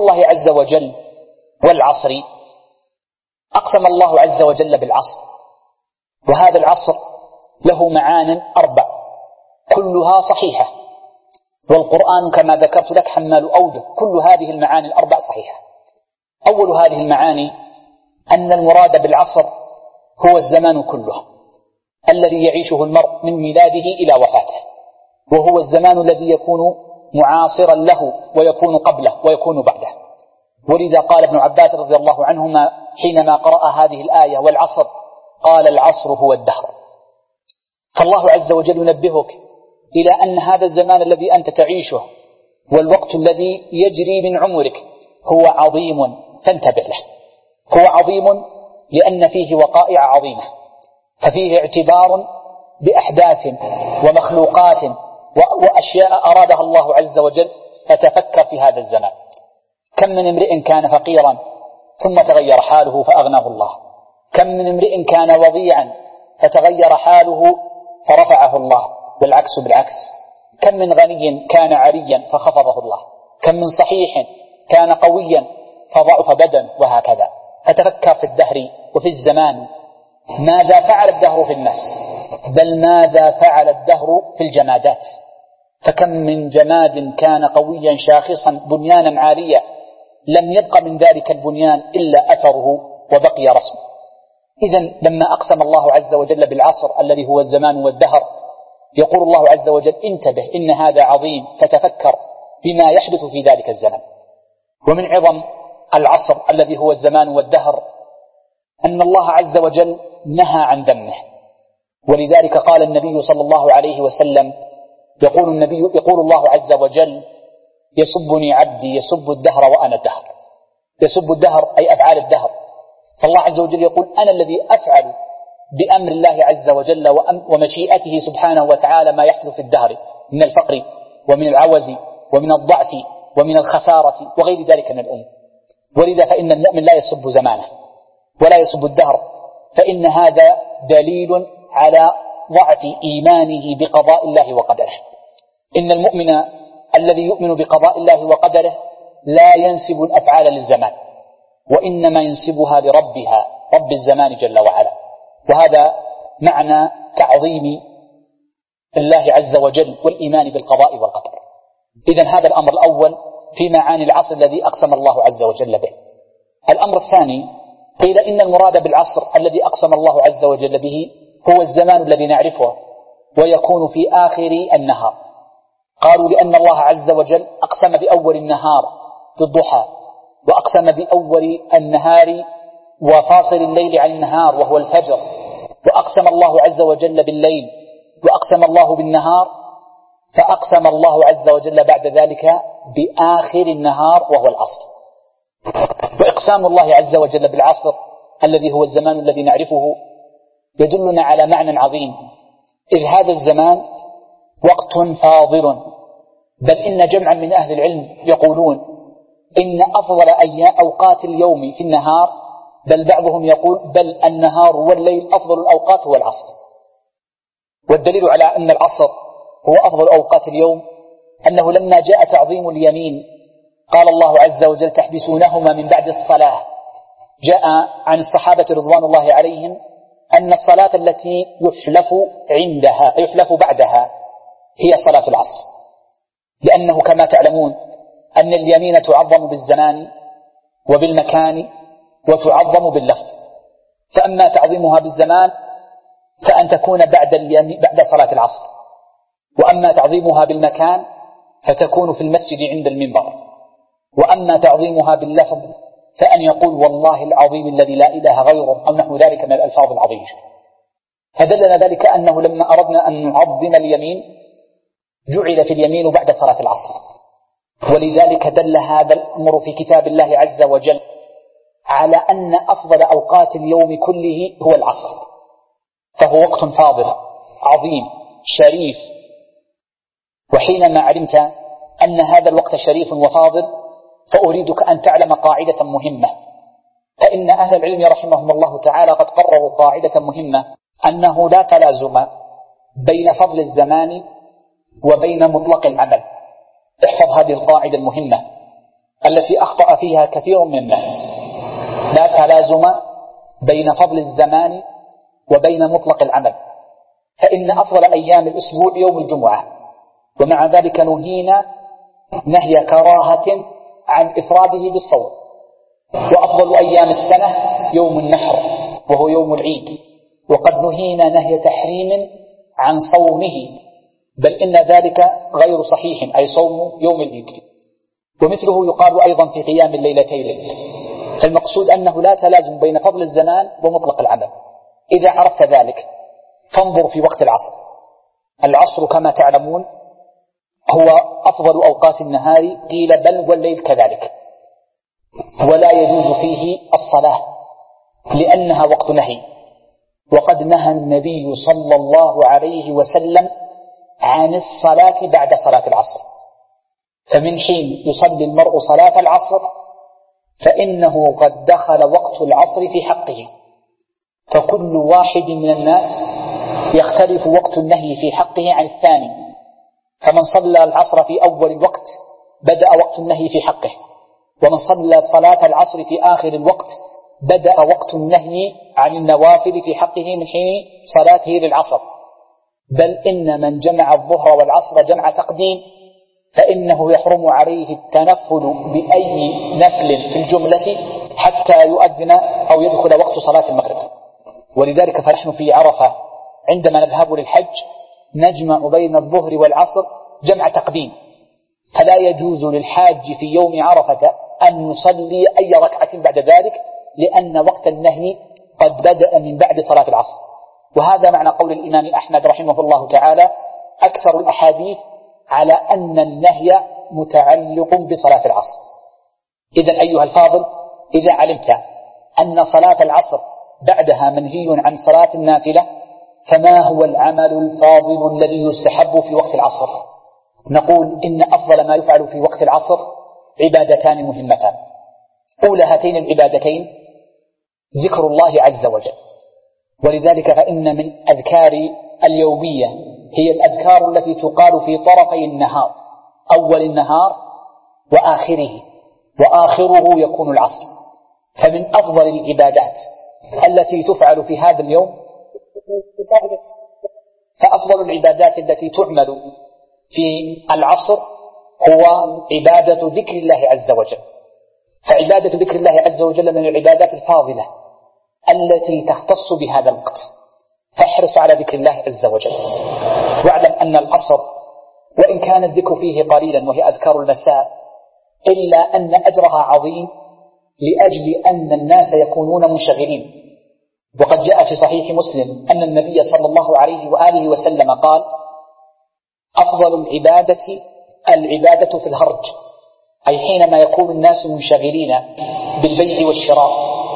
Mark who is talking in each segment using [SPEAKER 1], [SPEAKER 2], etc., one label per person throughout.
[SPEAKER 1] الله عز وجل والعصر، أقسم الله عز وجل بالعصر، وهذا العصر له معان 4 كلها صحيحة، والقرآن كما ذكرت لك حمال أوجه، كل هذه المعاني 4 صحيحة. أول هذه المعاني أن المراد بالعصر هو الزمان كله الذي يعيشه المرء من ميلاده إلى وفاته، وهو الزمان الذي يكون معاصرا له ويكون قبله ويكون بعده. ولذا قال ابن عباس رضي الله عنهما حينما قرأ هذه الآية والعصر قال العصر هو الدهر. فالله عز وجل ينبهك إلى أن هذا الزمان الذي أنت تعيشه والوقت الذي يجري من عمرك هو عظيم، فانتبه له. هو عظيم لأن فيه وقائع عظيمة، ففيه اعتبار بأحداث ومخلوقات وأشياء أرادها الله عز وجل. فتفكر في هذا الزمان، كم من امرئ كان فقيرا ثم تغير حاله فأغناه الله، كم من امرئ كان وضيعا فتغير حاله فرفعه الله، والعكس بالعكس. كم من غني كان عريا فخفضه الله، كم من صحيح كان قويا فضعف بدن، وهكذا. فتفكر في الدهر وفي الزمان، ماذا فعل الدهر في الناس، بل ماذا فعل الدهر في الجمادات. فكم من جماد كان قويا شاخصا بنيانا عاليا لم يبق من ذلك البنيان إلا أثره وبقي رسمه. إذن لما أقسم الله عز وجل بالعصر الذي هو الزمان والدهر يقول الله عز وجل انتبه إن هذا عظيم، فتفكر بما يحدث في ذلك الزمن. ومن عظم العصر الذي هو الزمان والدهر أن الله عز وجل نهى عن ذمه، ولذلك قال النبي صلى الله عليه وسلم يقول الله عز وجل يسبني عبدي يسب الدهر وأنا الدهر. يسب الدهر أي أفعال الدهر، فالله عز وجل يقول أنا الذي أفعل بأمر الله عز وجل ومشيئته سبحانه وتعالى ما يحدث في الدهر من الفقر ومن العوز ومن الضعف ومن الخسارة وغير ذلك من الأمور. ولذا فإن المؤمن لا يسب زمانه ولا يسب الدهر، فإن هذا دليل على ضعف إيمانه بقضاء الله وقدره. إن المؤمن الذي يؤمن بقضاء الله وقدره لا ينسب الأفعال للزمان، وإنما ينسبها لربها، رب الزمان جل وعلا. وهذا معنى تعظيم الله عز وجل والإيمان بالقضاء والقدر. إذن هذا الأمر الأول في معاني العصر الذي أقسم الله عز وجل به. الأمر الثاني قيل إن المراد بالعصر الذي أقسم الله عز وجل به هو الزمان الذي نعرفه ويكون في آخر النهار. قالوا لأن الله عز وجل أقسم بأول النهار بالضحى، وأقسم بأول النهار وفاصل الليل عن النهار وهو الفجر، وأقسم الله عز وجل بالليل، وأقسم الله بالنهار، فأقسم الله عز وجل بعد ذلك بآخر النهار وهو العصر. وإقسام الله عز وجل بالعصر الذي هو الزمان الذي نعرفه يدلنا على معنى عظيم، إذ هذا الزمان وقت فاضل، بل إن جمعا من أهل العلم يقولون إن أفضل أوقات اليوم في النهار، بل بعضهم يقول بل النهار والليل أفضل الأوقات هو العصر. والدليل على أن العصر هو أفضل أوقات اليوم أنه لما جاء تعظيم اليمين قال الله عز وجل تحبسونهما من بعد الصلاة. جاء عن الصحابة رضوان الله عليهم أن الصلاة التي يحلف بعدها هي صلاة العصر، لأنه كما تعلمون أن اليمين تعظم بالزمان وبالمكان وتعظم باللفظ، فأما تعظيمها بالزمان فأن تكون بعد صلاة العصر، وأما تعظيمها بالمكان فتكون في المسجد عند المنبر، وأما تعظيمها باللفظ فأن يقول والله العظيم الذي لا إله غيره أو نحو ذلك من الألفاظ العظيمة. فدلنا ذلك أنه لما أردنا أن نعظم اليمين جعل في اليمين بعد صلاة العصر، ولذلك دل هذا الأمر في كتاب الله عز وجل على أن أفضل أوقات اليوم كله هو العصر، فهو وقت فاضل عظيم شريف. وحينما علمت أن هذا الوقت شريف وفاضل فأريدك أن تعلم قاعدة مهمة، فإن أهل العلم رحمهم الله تعالى قد قرروا قاعدة مهمة أنه لا تلازم بين فضل الزمان وبين مطلق العمل. احفظ هذه القاعدة المهمة، التي أخطأ فيها كثير من الناس. لا تلازم بين فضل الزمان وبين مطلق العمل، فإن أفضل أيام الأسبوع يوم الجمعة، ومع ذلك نهينا نهي كراهة عن إفراده بالصوم. وأفضل أيام السنة يوم النحر وهو يوم العيد، وقد نهينا نهي تحريم عن صومه، بل إن ذلك غير صحيح، أي صوم يوم العيد. ومثله يقال أيضا في قيام الليلتين. فالمقصود أنه لا تلازم بين فضل الزمان ومطلق العمل. إذا عرفت ذلك فانظر في وقت العصر. العصر كما تعلمون هو أفضل أوقات النهار، قيل بل والليل كذلك، ولا يجوز فيه الصلاة لأنها وقت نهي. وقد نهى النبي صلى الله عليه وسلم عن الصلاة بعد صلاة العصر، فمن حين يصلي المرء صلاة العصر فإنه قد دخل وقت العصر في حقه. فكل واحد من الناس يختلف وقت النهي في حقه عن الثاني، فمن صلى العصر في أول الوقت بدأ وقت النهي في حقه، ومن صلى صلاة العصر في آخر الوقت بدأ وقت النهي عن النوافل في حقه من حين صلاته للعصر. بل إن من جمع الظهر والعصر جمع تقديم فإنه يحرم عليه التنفل بأي نفل في الجملة حتى يؤذن أو يدخل وقت صلاة المغرب. ولذلك فنحن في عرفة عندما نذهب للحج نجمع بين الظهر والعصر جمع تقديم، فلا يجوز للحاج في يوم عرفة أن يصلي أي ركعة بعد ذلك، لأن وقت النهي قد بدأ من بعد صلاة العصر. وهذا معنى قول الإمام أحمد رحمه الله تعالى: أكثر الأحاديث على أن النهي متعلق بصلاة العصر. إذن أيها الفاضل، إذا علمت أن صلاة العصر بعدها منهي عن صلاة النافلة، فما هو العمل الفاضل الذي يستحب في وقت العصر؟ نقول إن أفضل ما يفعل في وقت العصر عبادتان مهمتان. أولى هاتين العبادتين ذكر الله عز وجل، ولذلك فإن من أذكار اليومية هي الأذكار التي تقال في طرفي النهار، أول النهار وآخره، وآخره يكون العصر. فمن أفضل العبادات التي تفعل في هذا اليوم، فأفضل العبادات التي تعمل في العصر هو عبادة ذكر الله عز وجل. فعبادة ذكر الله عز وجل من العبادات الفاضلة التي تختص بهذا الوقت، فاحرص على ذكر الله عز وجل. واعلم أن العصر وإن كان الذكر فيه قليلا وهي أذكار المساء، إلا أن أجرها عظيم لأجل أن الناس يكونون منشغلين. وقد جاء في صحيح مسلم أن النبي صلى الله عليه وآله وسلم قال: أفضل العبادة في الهرج، أي حينما يكون الناس منشغلين بالبيع والشراء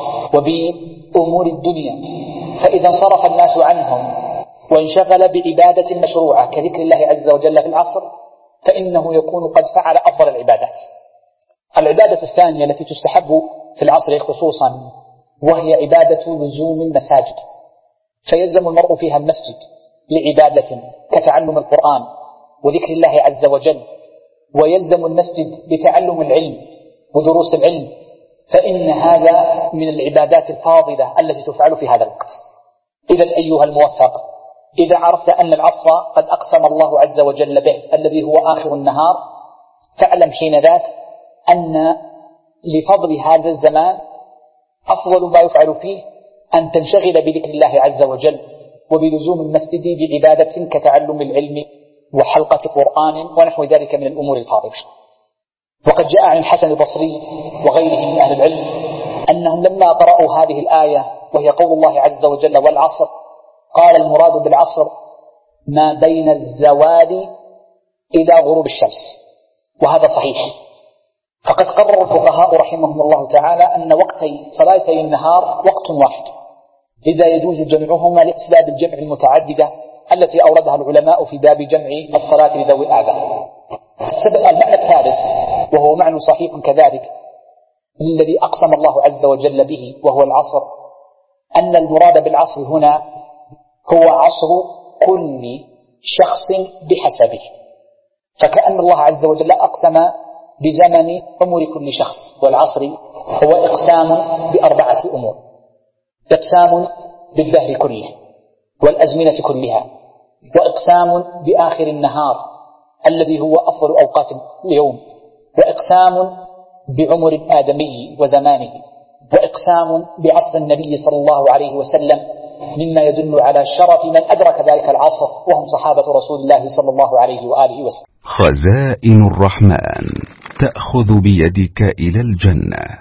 [SPEAKER 1] وبأمور الدنيا، فإذا انصرف الناس عنهم وانشغل بعبادة مشروعة كذكر الله عز وجل في العصر، فإنه يكون قد فعل أفضل العبادات. العبادة الثانية التي تستحب في العصر خصوصا وهي عبادة لزوم المساجد، فيلزم المرء فيها المسجد لعبادة كتعلم القرآن وذكر الله عز وجل، ويلزم المسجد لتعلم العلم ودروس العلم، فإن هذا من العبادات الفاضلة التي تفعل في هذا الوقت. إذن أيها الموفق، إذا عرفت أن العصر قد أقسم الله عز وجل به الذي هو آخر النهار، فاعلم حين ذاك أن لفضل هذا الزمان أفضل ما يفعل فيه أن تنشغل بذكر الله عز وجل وبلزوم المسجد بعبادة كتعلم العلم وحلقة قرآن ونحو ذلك من الأمور الفاضلة. وقد جاء عن الحسن البصري وغيره من أهل العلم أنهم لما قرأوا هذه الآية وهي قول الله عز وجل: والعصر، قال المراد بالعصر ما بين الزوال إلى غروب الشمس، وهذا صحيح. فقد قرر الفقهاء رحمهم الله تعالى أن وقتي صلاتي النهار وقت واحد، لذا يجوز جمعهما لأسباب الجمع المتعددة التي أوردها العلماء في باب جمع الصلاة لذوي الأعذار. المعنى الثالث وهو معنى صحيح كذلك الذي أقسم الله عز وجل به وهو العصر، أن المراد بالعصر هنا هو عصر كل شخص بحسبه. فكأن الله عز وجل أقسم بزمن عمر كل شخص. والعصر هو إقسام بأربعة أمور: إقسام بالدهر كله والأزمنة كلها، وإقسام بآخر النهار الذي هو أفضل أوقات اليوم، وإقسام بعمر الآدمي وزمانه، وإقسام بعصر النبي صلى الله عليه وسلم، مما يدل على شرف من أدرك ذلك العصر وهم صحابة رسول الله صلى الله عليه وآله وسلم.
[SPEAKER 2] خزائن الرحمن تأخذ بيدك إلى الجنة.